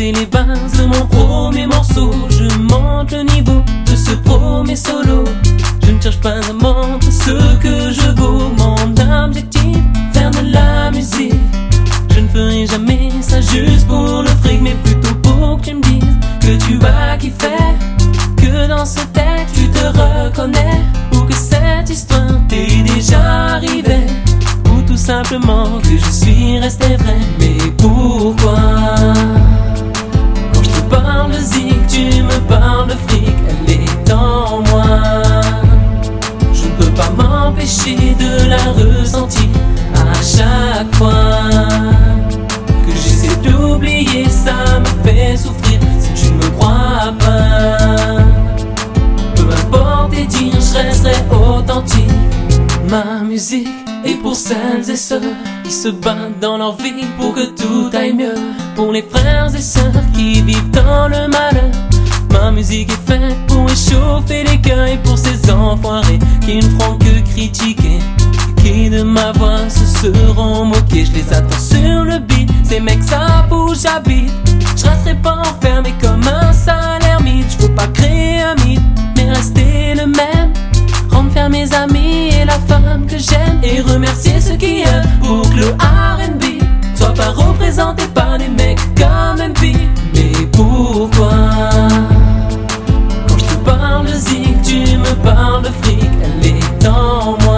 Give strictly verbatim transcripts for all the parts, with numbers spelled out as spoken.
poser les bases de mon premier morceau. Je monte le niveau de ce premier solo. Je ne cherche pas à montrer ce que je vaux. Mon objectif, faire de la musique. Je ne ferai jamais ça juste pour le fric, mais plutôt pour que tu me dises que tu as kiffé, que dans ce texte tu te reconnais, ou que cette histoire t'est déjà arrivée, ou tout simplement que je suis resté vrai. Mais pourquoi, quand je te parle de zik, tu me parles de fric? Elle est en moi, je ne peux pas m'empêcher de la ressentir à chaque fois que j'essaie d'oublier. Ça me fait souffrir si tu ne me crois pas. Peu importe tes dires, je resterai authentique. Ma musique est pour celles et ceux qui se battent dans leur vie pour que tout aille mieux, pour les frères et sœurs qui vivent dans le malheur. Ma musique est faite pour échauffer les cœurs, et pour ces enfoirés qui ne feront que critiquer, qui de ma voix se seront moqués. Je les attends sur le beat, ces mecs savent où j'habite. Je resterai pas enfermé comme un sale ermite. Je veux pas créer un mythe, mais rester le même. Rendre fiers mes amis et la femme que j'aime, et remercier ceux qui œuvrent pour que le R and B soit pas représenté par des mecs comme M P. Mais pourquoi, quand je te parle de zik, tu me parles de fric? Elle est en moi,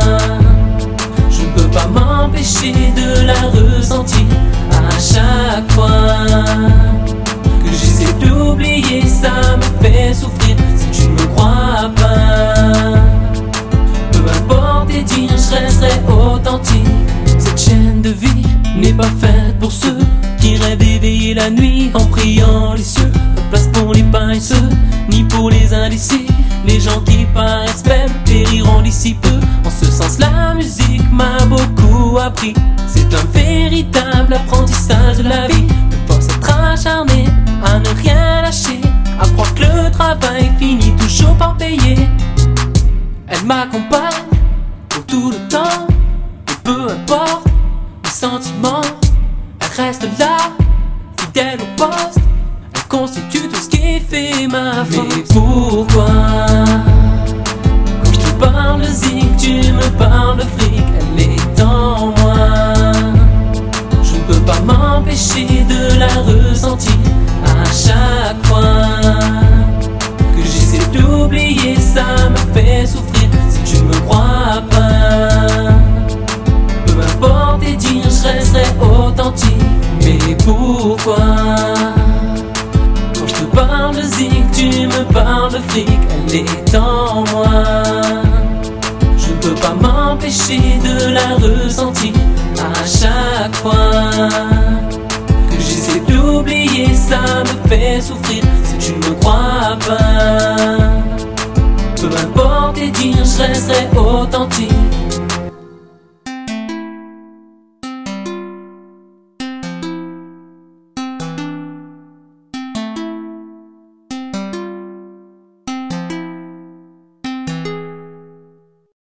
je ne peux pas m'empêcher de la ressentir à chaque fois que j'essaie d'oublier. Ça me fait souffrir si tu ne me crois pas. Peu importe tes dires, je resterai authentique. Cette chaîne de vie n'est pas faite pour ceux qui rêvent d'éveiller la nuit en priant les cieux. Pas de place pour les paresseux, ni pour les indécis. Les gens qui paraissent faibles périront d'ici peu. En ce sens, la musique m'a beaucoup appris. C'est un véritable apprentissage de la vie. De force à être acharné, à ne rien lâcher, à croire que le travail finit toujours par payer. Elle m'accompagne pour tout le temps, et peu importe mes sentiments, elle reste là, fidèle au poste. Elle constitue tout ce qui fait ma force. Mais pourquoi, quand je te parle de zik, tu me parles de fric? Elle est en moi, je ne peux pas m'empêcher de la ressentir à chaque fois que j'essaie d'oublier. Ça me fait souffrir si tu ne me crois pas. Peu importe tes dires, je resterai authentique. Mais pourquoi, quand je te parle de zik, tu me parles de fric? Elle est en moi, je ne peux pas m'empêcher de la ressentir à chaque fois que j'essaie d'oublier. Ça me fait souffrir si tu ne me crois pas. Peu importe tes dires, je resterai authentique.